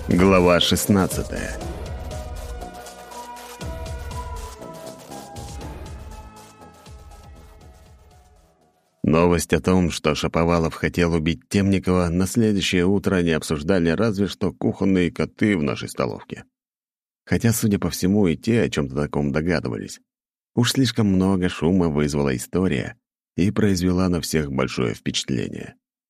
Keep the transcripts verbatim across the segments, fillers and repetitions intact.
Глава шестнадцатая. Новость о том, что Шаповалов хотел убить Темникова, на следующее утро не обсуждали разве что кухонные коты в нашей столовке. Хотя, судя по всему, и те о чем-то таком догадывались. Уж слишком много шума вызвала история и произвела на всех большое впечатление.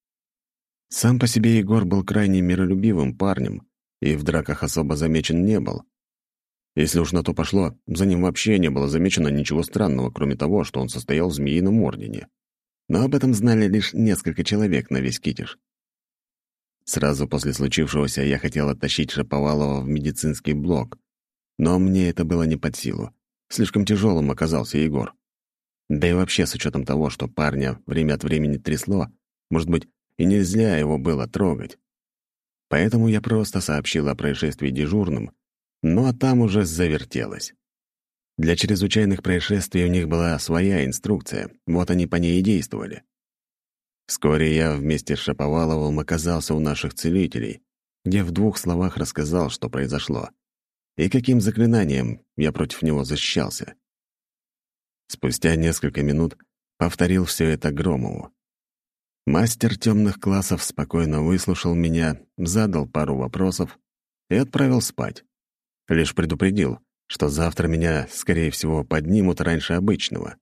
Сам по себе Егор был крайне миролюбивым парнем и в драках особо замечен не был. Если уж на то пошло, за ним вообще не было замечено ничего странного, кроме того, что он состоял в Змеином ордене. Но об этом знали лишь несколько человек на весь Китеж. Сразу после случившегося я хотел оттащить Шаповалова в медицинский блок, но мне это было не под силу. Слишком тяжелым оказался Егор. Да и вообще, с учетом того, что парня время от времени трясло, может быть, и нельзя его было трогать. Поэтому я просто сообщил о происшествии дежурным, ну а там уже завертелось. Для чрезвычайных происшествий у них была своя инструкция, вот они по ней и действовали. Вскоре я вместе с Шаповаловым оказался у наших целителей, где в двух словах рассказал, что произошло, и каким заклинанием я против него защищался. Спустя несколько минут повторил все это Громову. Мастер темных классов спокойно выслушал меня, задал пару вопросов и отправил спать. Лишь предупредил, что завтра меня, скорее всего, поднимут раньше обычного.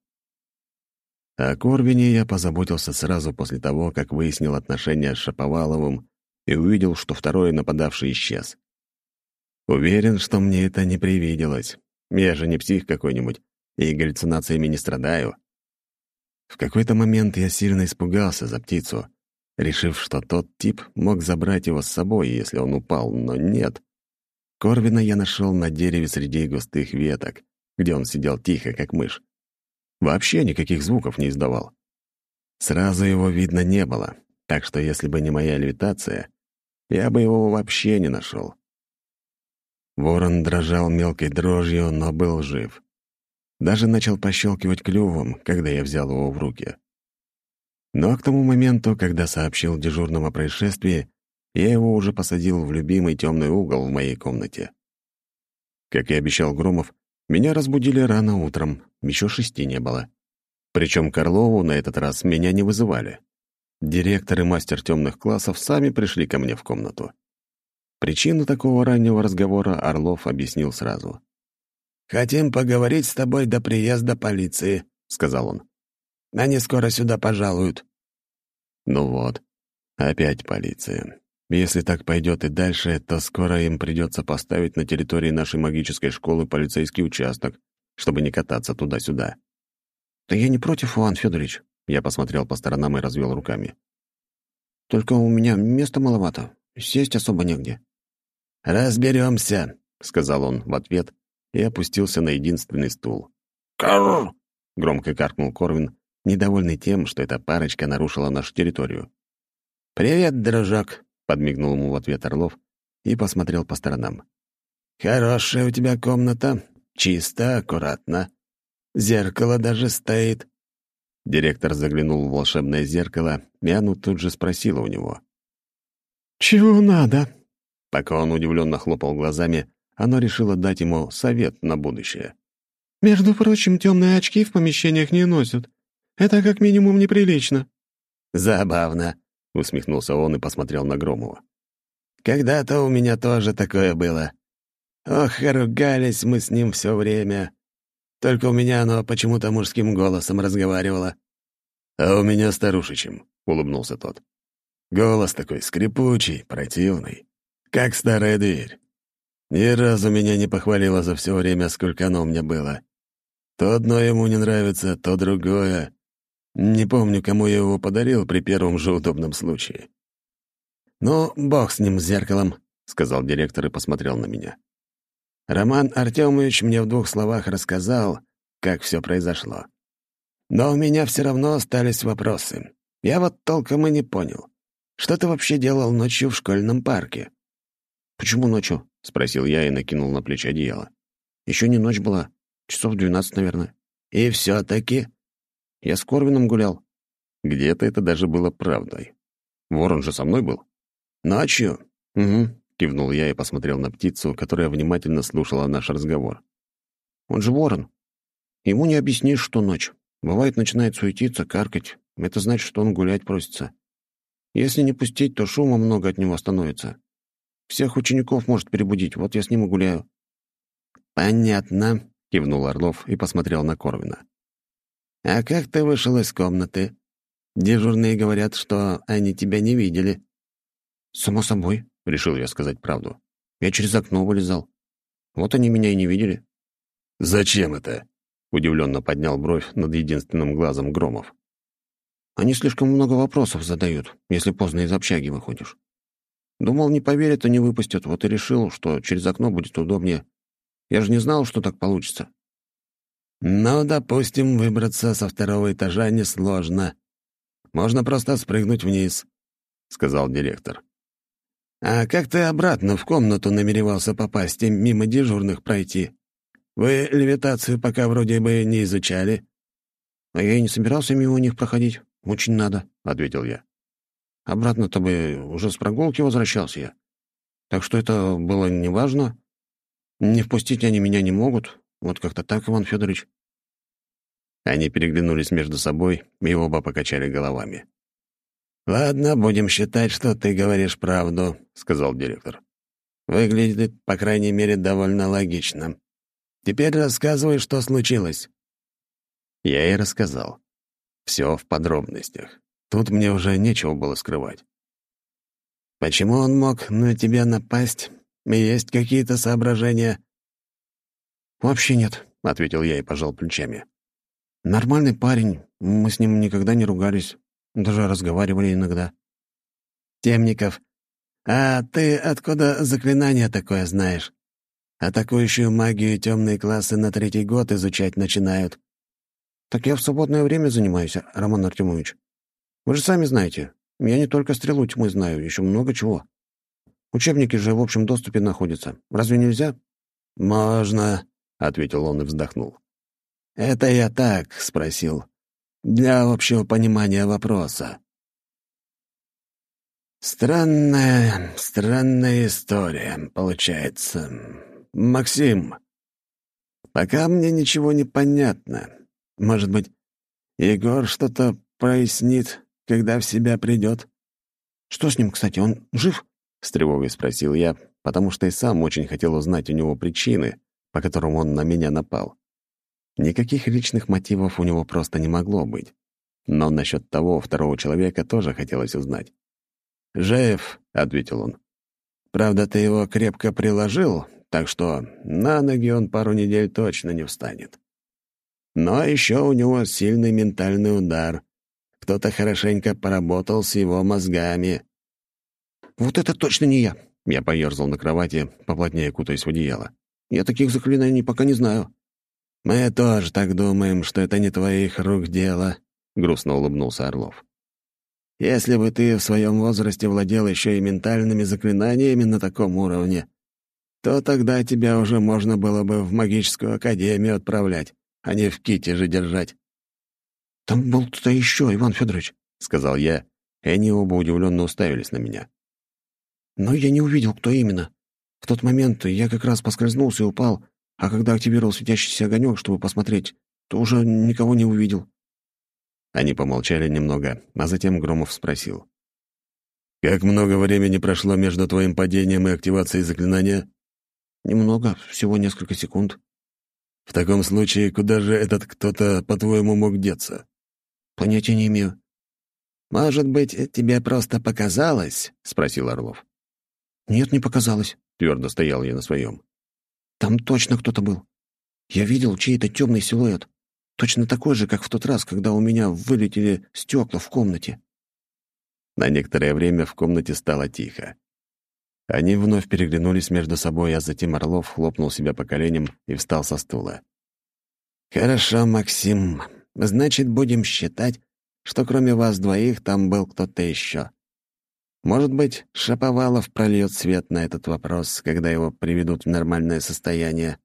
О Корвине я позаботился сразу после того, как выяснил отношения с Шаповаловым и увидел, что второй нападавший исчез. Уверен, что мне это не привиделось. Я же не псих какой-нибудь и галлюцинациями не страдаю. В какой-то момент я сильно испугался за птицу, решив, что тот тип мог забрать его с собой, если он упал, но нет. Корвина я нашел на дереве среди густых веток, где он сидел тихо, как мышь. Вообще никаких звуков не издавал. Сразу его видно не было, так что если бы не моя левитация, я бы его вообще не нашел. Ворон дрожал мелкой дрожью, но был жив. Даже начал пощелкивать клювом, когда я взял его в руки. Но к тому моменту, когда сообщил дежурному о происшествии, я его уже посадил в любимый темный угол в моей комнате. Как и обещал Громов, меня разбудили рано утром, еще шести не было. Причем к Орлову на этот раз меня не вызывали. Директор и мастер темных классов сами пришли ко мне в комнату. Причину такого раннего разговора Орлов объяснил сразу. «Хотим поговорить с тобой до приезда полиции», — сказал он. «Они скоро сюда пожалуют». Ну вот, опять полиция. Если так пойдет и дальше, то скоро им придется поставить на территории нашей магической школы полицейский участок, чтобы не кататься туда-сюда. «Да я не против, Иван Федорович», — я посмотрел по сторонам и развел руками. «Только у меня места маловато, сесть особо негде». «Разберемся», — сказал он в ответ и опустился на единственный стул. «Карр!» — громко каркнул Корвин, недовольный тем, что эта парочка нарушила нашу территорию. «Привет, дружок», — подмигнул ему в ответ Орлов и посмотрел по сторонам. «Хорошая у тебя комната, чисто, аккуратно. Зеркало даже стоит». Директор заглянул в волшебное зеркало, и оно тут же спросило у него. «Чего надо?» Пока он удивленно хлопал глазами, оно решило дать ему совет на будущее. «Между прочим, темные очки в помещениях не носят. Это как минимум неприлично». «Забавно», — усмехнулся он и посмотрел на Громова. «Когда-то у меня тоже такое было. Ох, ругались мы с ним все время. Только у меня оно почему-то мужским голосом разговаривало». «А у меня старушечьим», — улыбнулся тот. «Голос такой скрипучий, противный, как старая дверь. Ни разу меня не похвалило за все время, сколько оно у меня было. То одно ему не нравится, то другое. Не помню, кому я его подарил при первом же удобном случае». «Ну, бог с ним, с зеркалом», — сказал директор и посмотрел на меня. «Роман Артемович мне в двух словах рассказал, как все произошло. Но у меня все равно остались вопросы. Я вот толком и не понял. Что ты вообще делал ночью в школьном парке?» «Почему ночью?» — спросил я и накинул на плечи одеяло. «Еще не ночь была. Часов двенадцать, наверное». «И все-таки?» «Я с Корвином гулял». Где-то это даже было правдой. Ворон же со мной был. «Ночью?» «Угу. — кивнул я и посмотрел на птицу, которая внимательно слушала наш разговор. «Он же ворон. Ему не объяснишь, что ночь. Бывает, начинает суетиться, каркать. Это значит, что он гулять просится. Если не пустить, то шума много от него становится. Всех учеников может перебудить, вот я с ним и гуляю». «Понятно», — кивнул Орлов и посмотрел на Корвина. «А как ты вышел из комнаты? Дежурные говорят, что они тебя не видели». «Само собой», — решил я сказать правду. «Я через окно вылезал. Вот они меня и не видели». «Зачем это?» — удивленно поднял бровь над единственным глазом Громов. «Они слишком много вопросов задают, если поздно из общаги выходишь. Думал, не поверят и не выпустят, вот и решил, что через окно будет удобнее. Я же не знал, что так получится». «Ну, допустим, выбраться со второго этажа несложно. Можно просто спрыгнуть вниз», — сказал директор. «А как ты обратно в комнату намеревался попасть и мимо дежурных пройти? Вы левитацию пока вроде бы не изучали». «А я и не собирался мимо них проходить. Очень надо», — ответил я. «Обратно-то бы уже с прогулки возвращался я. Так что это было неважно. Не впустить они меня не могут. Вот как-то так, Иван Федорович». Они переглянулись между собой и оба покачали головами. «Ладно, будем считать, что ты говоришь правду», — сказал директор. «Выглядит, по крайней мере, довольно логично. Теперь рассказывай, что случилось». Я и рассказал. Все в подробностях. Тут мне уже нечего было скрывать. «Почему он мог на тебя напасть? Есть какие-то соображения?» «Вообще нет», — ответил я и пожал плечами. «Нормальный парень. Мы с ним никогда не ругались. Даже разговаривали иногда». «Темников, а ты откуда заклинание такое знаешь? Атакующую магию темные классы на третий год изучать начинают». «Так я в свободное время занимаюсь, Роман Артемович. Вы же сами знаете, я не только стрелу тьмы знаю, еще много чего. Учебники же в общем доступе находятся. Разве нельзя?» «Можно», — ответил он и вздохнул. «Это я так спросил, для общего понимания вопроса. Странная, странная история, получается. Максим, пока мне ничего не понятно. Может быть, Егор что-то прояснит, когда в себя придет?» «Что с ним, кстати, он жив?» — с тревогой спросил я, потому что и сам очень хотел узнать у него причины, по которым он на меня напал. Никаких личных мотивов у него просто не могло быть. Но насчет того второго человека тоже хотелось узнать. «Жив», — ответил он. «Правда, ты его крепко приложил, так что на ноги он пару недель точно не встанет. Но еще у него сильный ментальный удар. Кто-то хорошенько поработал с его мозгами». «Вот это точно не я!» Я поерзал на кровати, поплотнее кутаясь в одеяло. «Я таких заклинаний пока не знаю». «Мы тоже так думаем, что это не твоих рук дело», — грустно улыбнулся Орлов. «Если бы ты в своем возрасте владел еще и ментальными заклинаниями на таком уровне, то тогда тебя уже можно было бы в магическую академию отправлять, а не в Китеже держать». «Там был кто-то еще, Иван Федорович», — сказал я, и они оба удивленно уставились на меня. «Но я не увидел, кто именно. В тот момент я как раз поскользнулся и упал, а когда активировал светящийся огонек, чтобы посмотреть, то уже никого не увидел». Они помолчали немного, а затем Громов спросил. «Как много времени прошло между твоим падением и активацией заклинания?» «Немного, всего несколько секунд». «В таком случае, куда же этот кто-то, по-твоему, мог деться?» «Понятия не имею». «Может быть, тебе просто показалось?» — спросил Орлов. «Нет, не показалось», — твердо стоял я на своем. «Там точно кто-то был. Я видел чей-то темный силуэт. Точно такой же, как в тот раз, когда у меня вылетели стекла в комнате». На некоторое время в комнате стало тихо. Они вновь переглянулись между собой, а затем Орлов хлопнул себя по коленям и встал со стула. «Хорошо, Максим. Значит, будем считать, что кроме вас двоих там был кто-то еще. Может быть, Шаповалов прольет свет на этот вопрос, когда его приведут в нормальное состояние».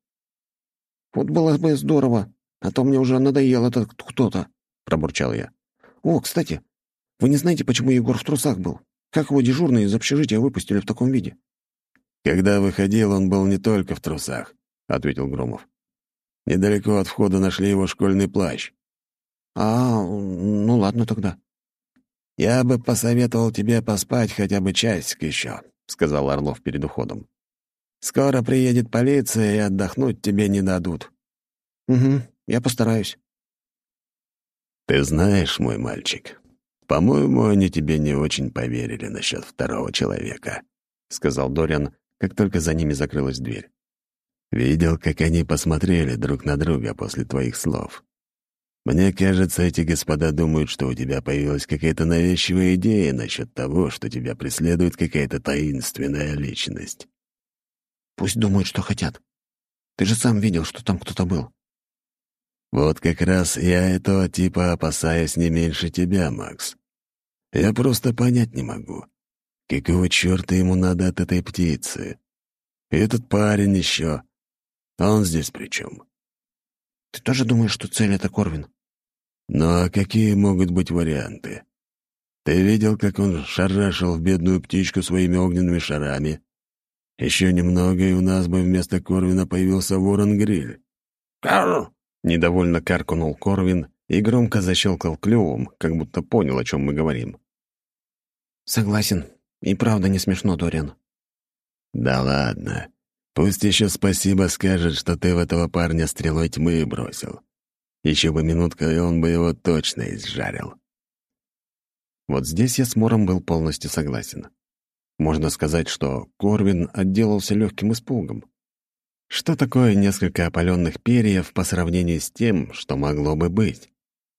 «Вот было бы здорово, а то мне уже надоел этот кто-то», — пробурчал я. «О, кстати, вы не знаете, почему Егор в трусах был? Как его дежурные из общежития выпустили в таком виде?» «Когда выходил, он был не только в трусах», — ответил Громов. «Недалеко от входа нашли его школьный плащ». «А, ну ладно тогда». «Я бы посоветовал тебе поспать хотя бы часик еще», — сказал Орлов перед уходом. «Скоро приедет полиция, и отдохнуть тебе не дадут». «Угу, я постараюсь». «Ты знаешь, мой мальчик, по-моему, они тебе не очень поверили насчет второго человека», — сказал Дориан, как только за ними закрылась дверь. «Видел, как они посмотрели друг на друга после твоих слов. Мне кажется, эти господа думают, что у тебя появилась какая-то навязчивая идея насчет того, что тебя преследует какая-то таинственная личность». «Пусть думают, что хотят. Ты же сам видел, что там кто-то был». «Вот как раз я этого типа опасаюсь не меньше тебя, Макс. Я просто понять не могу, какого чёрта ему надо от этой птицы. И этот парень еще. Он здесь при чем? «Ты тоже думаешь, что цель — это Корвин?» Ну а какие могут быть варианты? Ты видел, как он шарашил в бедную птичку своими огненными шарами? Еще немного, и у нас бы вместо Корвина появился ворон-гриль». «Карр!» — недовольно каркнул Корвин и громко защелкал клювом, как будто понял, о чем мы говорим. «Согласен. И правда не смешно, Дориан». «Да ладно. Пусть еще спасибо скажет, что ты в этого парня стрелой тьмы бросил. Еще бы минутка, и он бы его точно изжарил». Вот здесь я с Мором был полностью согласен. Можно сказать, что Корвин отделался легким испугом. Что такое несколько опаленных перьев по сравнению с тем, что могло бы быть?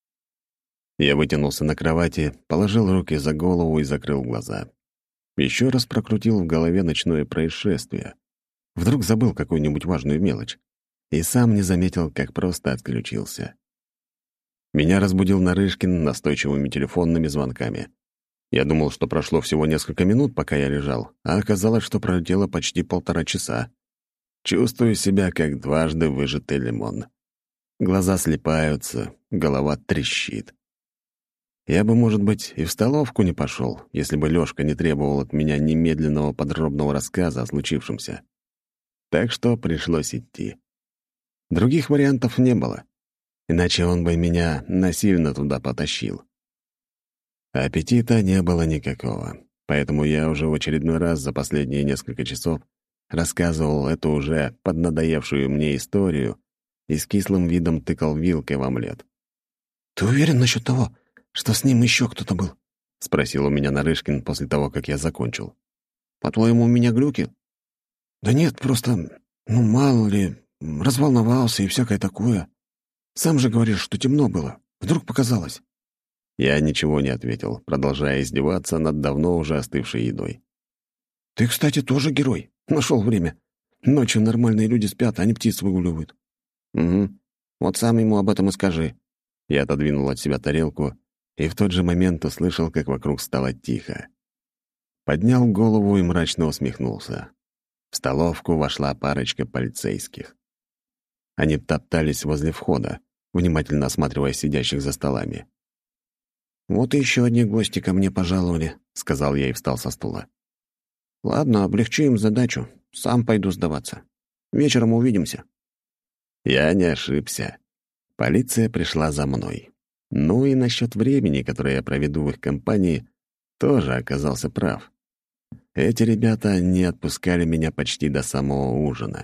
Я вытянулся на кровати, положил руки за голову и закрыл глаза. Еще раз прокрутил в голове ночное происшествие. Вдруг забыл какую-нибудь важную мелочь. И сам не заметил, как просто отключился. Меня разбудил Нарышкин настойчивыми телефонными звонками. Я думал, что прошло всего несколько минут, пока я лежал, а оказалось, что пролетело почти полтора часа. Чувствую себя, как дважды выжатый лимон. Глаза слипаются, голова трещит. Я бы, может быть, и в столовку не пошел, если бы Лёшка не требовал от меня немедленного подробного рассказа о случившемся. Так что пришлось идти. Других вариантов не было, иначе он бы меня насильно туда потащил. Аппетита не было никакого, поэтому я уже в очередной раз за последние несколько часов рассказывал эту уже поднадоевшую мне историю и с кислым видом тыкал вилкой в омлет. «Ты уверен насчет того, что с ним еще кто-то был?» — спросил у меня Нарышкин после того, как я закончил. «По-твоему, у меня глюки?» «Да нет, просто, ну, мало ли, разволновался и всякое такое. Сам же говоришь, что темно было. Вдруг показалось?» Я ничего не ответил, продолжая издеваться над давно уже остывшей едой. «Ты, кстати, тоже герой. Нашел время. Ночью нормальные люди спят, а они птиц выгуливают». «Угу. Вот сам ему об этом и скажи». Я отодвинул от себя тарелку и в тот же момент услышал, как вокруг стало тихо. Поднял голову и мрачно усмехнулся. В столовку вошла парочка полицейских. Они топтались возле входа, внимательно осматривая сидящих за столами. «Вот и еще одни гости ко мне пожаловали», — сказал я и встал со стула. «Ладно, облегчу им задачу. Сам пойду сдаваться. Вечером увидимся». Я не ошибся. Полиция пришла за мной. Ну и насчет времени, которое я проведу в их компании, тоже оказался прав. Эти ребята не отпускали меня почти до самого ужина.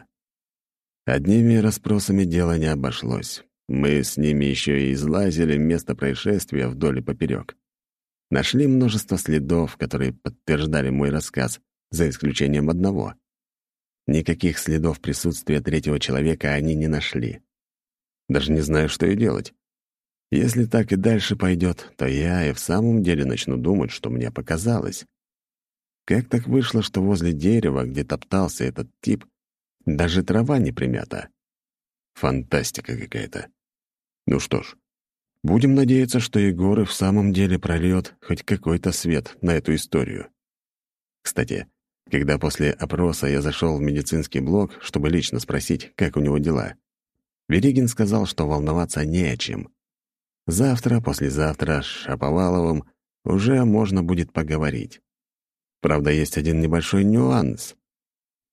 Одними расспросами дело не обошлось. Мы с ними еще и излазили место происшествия вдоль и поперек. Нашли множество следов, которые подтверждали мой рассказ, за исключением одного. Никаких следов присутствия третьего человека они не нашли. Даже не знаю, что и делать. Если так и дальше пойдет, то я и в самом деле начну думать, что мне показалось. Как так вышло, что возле дерева, где топтался этот тип, даже трава не примята? Фантастика какая-то. Ну что ж, будем надеяться, что Егор и в самом деле прольет хоть какой-то свет на эту историю. Кстати, когда после опроса я зашел в медицинский блок, чтобы лично спросить, как у него дела, Веригин сказал, что волноваться не о чем. Завтра, послезавтра с Шаповаловым уже можно будет поговорить. Правда, есть один небольшой нюанс.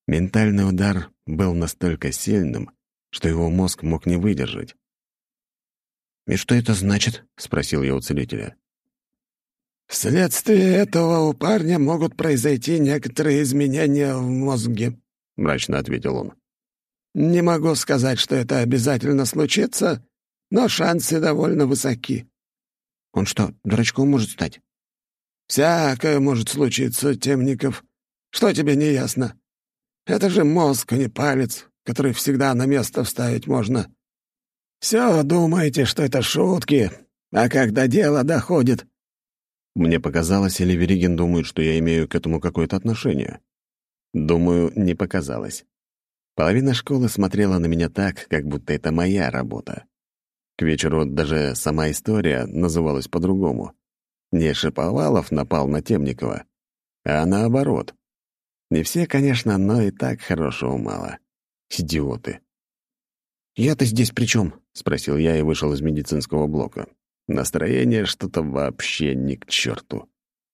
Ментальный удар был настолько сильным, что его мозг мог не выдержать. «И что это значит?» — спросил я у целителя. «Вследствие этого у парня могут произойти некоторые изменения в мозге», — мрачно ответил он. «Не могу сказать, что это обязательно случится, но шансы довольно высоки». «Он что, дурачком может стать?» «Всякое может случиться, Темников. Что тебе не ясно? Это же мозг, а не палец, который всегда на место вставить можно. Все думаете, что это шутки, а когда дело доходит...» Мне показалось, или Веригин думает, что я имею к этому какое-то отношение. Думаю, не показалось. Половина школы смотрела на меня так, как будто это моя работа. К вечеру даже сама история называлась по-другому. Не Шаповалов напал на Темникова, а наоборот. Не все, конечно, но и так хорошего мало. Идиоты. «Я-то здесь при чем?» — спросил я и вышел из медицинского блока. Настроение что-то вообще ни к черту.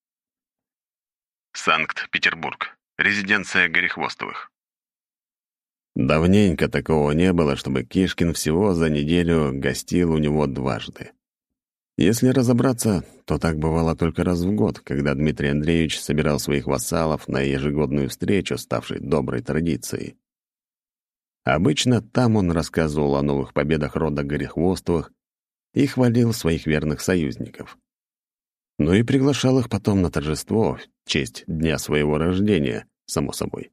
Санкт-Петербург. Резиденция Горехвостовых. Давненько такого не было, чтобы Кишкин всего за неделю гостил у него дважды. Если разобраться, то так бывало только раз в год, когда Дмитрий Андреевич собирал своих вассалов на ежегодную встречу, ставшей доброй традицией. Обычно там он рассказывал о новых победах рода Горехвостовых и хвалил своих верных союзников. Ну и приглашал их потом на торжество в честь дня своего рождения, само собой.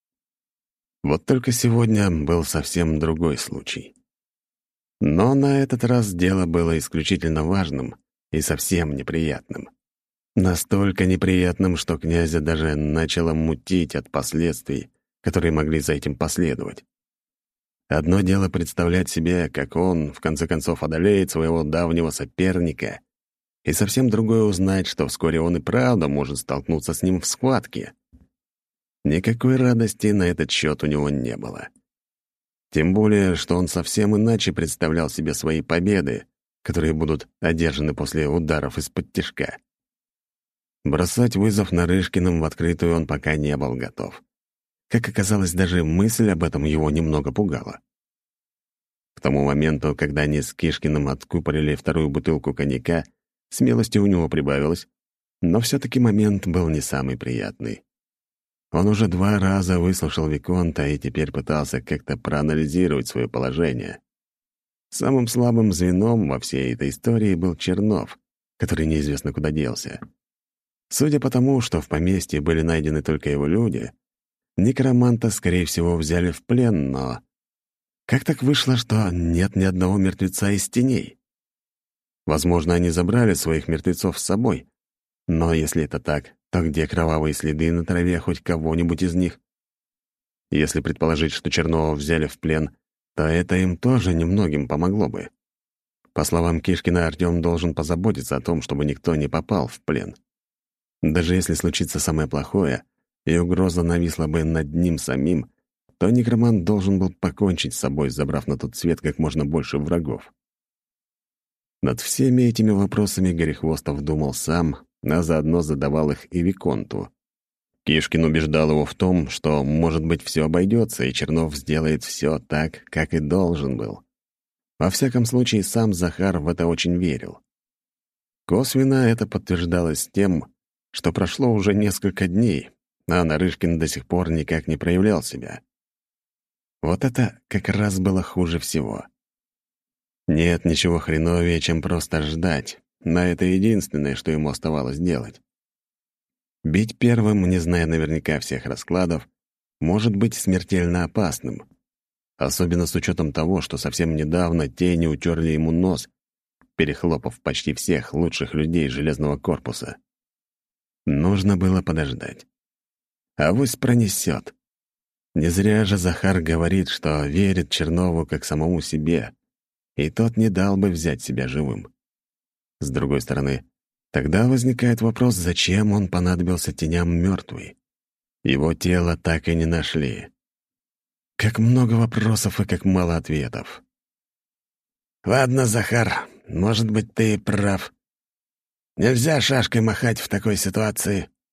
Вот только сегодня был совсем другой случай. Но на этот раз дело было исключительно важным и совсем неприятным. Настолько неприятным, что князя даже начало мутить от последствий, которые могли за этим последовать. Одно дело представлять себе, как он, в конце концов, одолеет своего давнего соперника, и совсем другое узнать, что вскоре он и правда может столкнуться с ним в схватке. Никакой радости на этот счет у него не было. Тем более, что он совсем иначе представлял себе свои победы, которые будут одержаны после ударов из-под тишка. Бросать вызов Нарышкиным в открытую он пока не был готов. Как оказалось, даже мысль об этом его немного пугала. К тому моменту, когда они с Кишкиным откупорили вторую бутылку коньяка, смелости у него прибавилось, но все-таки момент был не самый приятный. Он уже два раза выслушал Виконта и теперь пытался как-то проанализировать свое положение. Самым слабым звеном во всей этой истории был Чернов, который неизвестно куда делся. Судя по тому, что в поместье были найдены только его люди, некроманта, скорее всего, взяли в плен, но... Как так вышло, что нет ни одного мертвеца из теней? Возможно, они забрали своих мертвецов с собой. Но если это так, то где кровавые следы на траве хоть кого-нибудь из них? Если предположить, что Чернова взяли в плен, то это им тоже немногим помогло бы. По словам Кишкина, Артём должен позаботиться о том, чтобы никто не попал в плен. Даже если случится самое плохое, и угроза нависла бы над ним самим, то некромант должен был покончить с собой, забрав на тот свет как можно больше врагов. Над всеми этими вопросами Горехвостов думал сам, а заодно задавал их и Виконту. Кишкин убеждал его в том, что, может быть, все обойдется, и Чернов сделает все так, как и должен был. Во всяком случае, сам Захар в это очень верил. Косвенно это подтверждалось тем, что прошло уже несколько дней, а Нарышкин до сих пор никак не проявлял себя. Вот это как раз было хуже всего. Нет ничего хреновее, чем просто ждать, но это единственное, что ему оставалось делать. Бить первым, не зная наверняка всех раскладов, может быть смертельно опасным, особенно с учетом того, что совсем недавно тени утерли ему нос, перехлопав почти всех лучших людей железного корпуса. Нужно было подождать. Авось пронесет. Не зря же Захар говорит, что верит Чернову как самому себе, и тот не дал бы взять себя живым. С другой стороны, тогда возникает вопрос, зачем он понадобился теням мертвый. Его тело так и не нашли. Как много вопросов и как мало ответов. «Ладно, Захар, может быть, ты и прав. Нельзя шашкой махать в такой ситуации.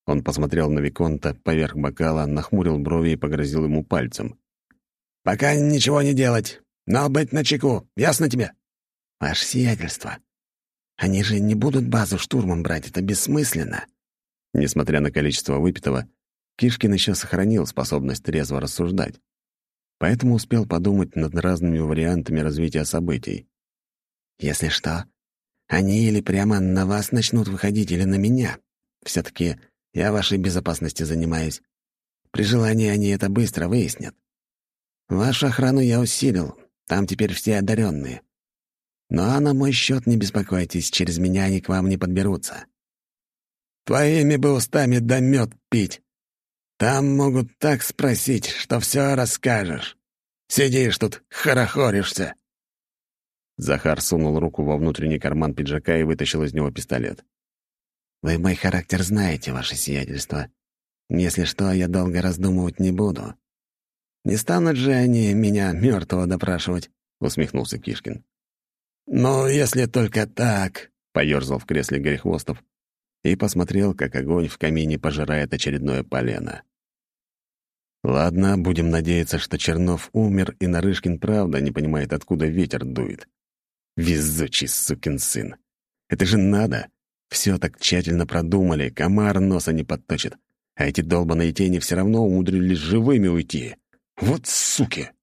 Он посмотрел на Виконта поверх бокала, нахмурил брови и погрозил ему пальцем. «Пока ничего не делать, но быть начеку. Ясно тебе?» «Ваше сиятельство, они же не будут базу штурмом брать, это бессмысленно». Несмотря на количество выпитого, Кишкин еще сохранил способность трезво рассуждать, поэтому успел подумать над разными вариантами развития событий. «Если что, они или прямо на вас начнут выходить, или на меня. Все-таки я вашей безопасностью занимаюсь. При желании они это быстро выяснят. Вашу охрану я усилил, там теперь все одаренные. Но на мой счет не беспокойтесь, через меня они к вам не подберутся». «Твоими бы устами да мед пить. Там могут так спросить, что все расскажешь. Сидишь тут, хорохоришься». Захар сунул руку во внутренний карман пиджака и вытащил из него пистолет. «Вы мой характер знаете, ваше сиятельство. Если что, я долго раздумывать не буду. Не станут же они меня мертвого допрашивать», — усмехнулся Кишкин. «Ну, если только так», — поёрзал в кресле Горехвостов и посмотрел, как огонь в камине пожирает очередное полено. Ладно, будем надеяться, что Чернов умер, и Нарышкин правда не понимает, откуда ветер дует. Везучий сукин сын. Это же надо. Все так тщательно продумали, комар носа не подточит. А эти долбаные тени все равно умудрились живыми уйти. Вот суки!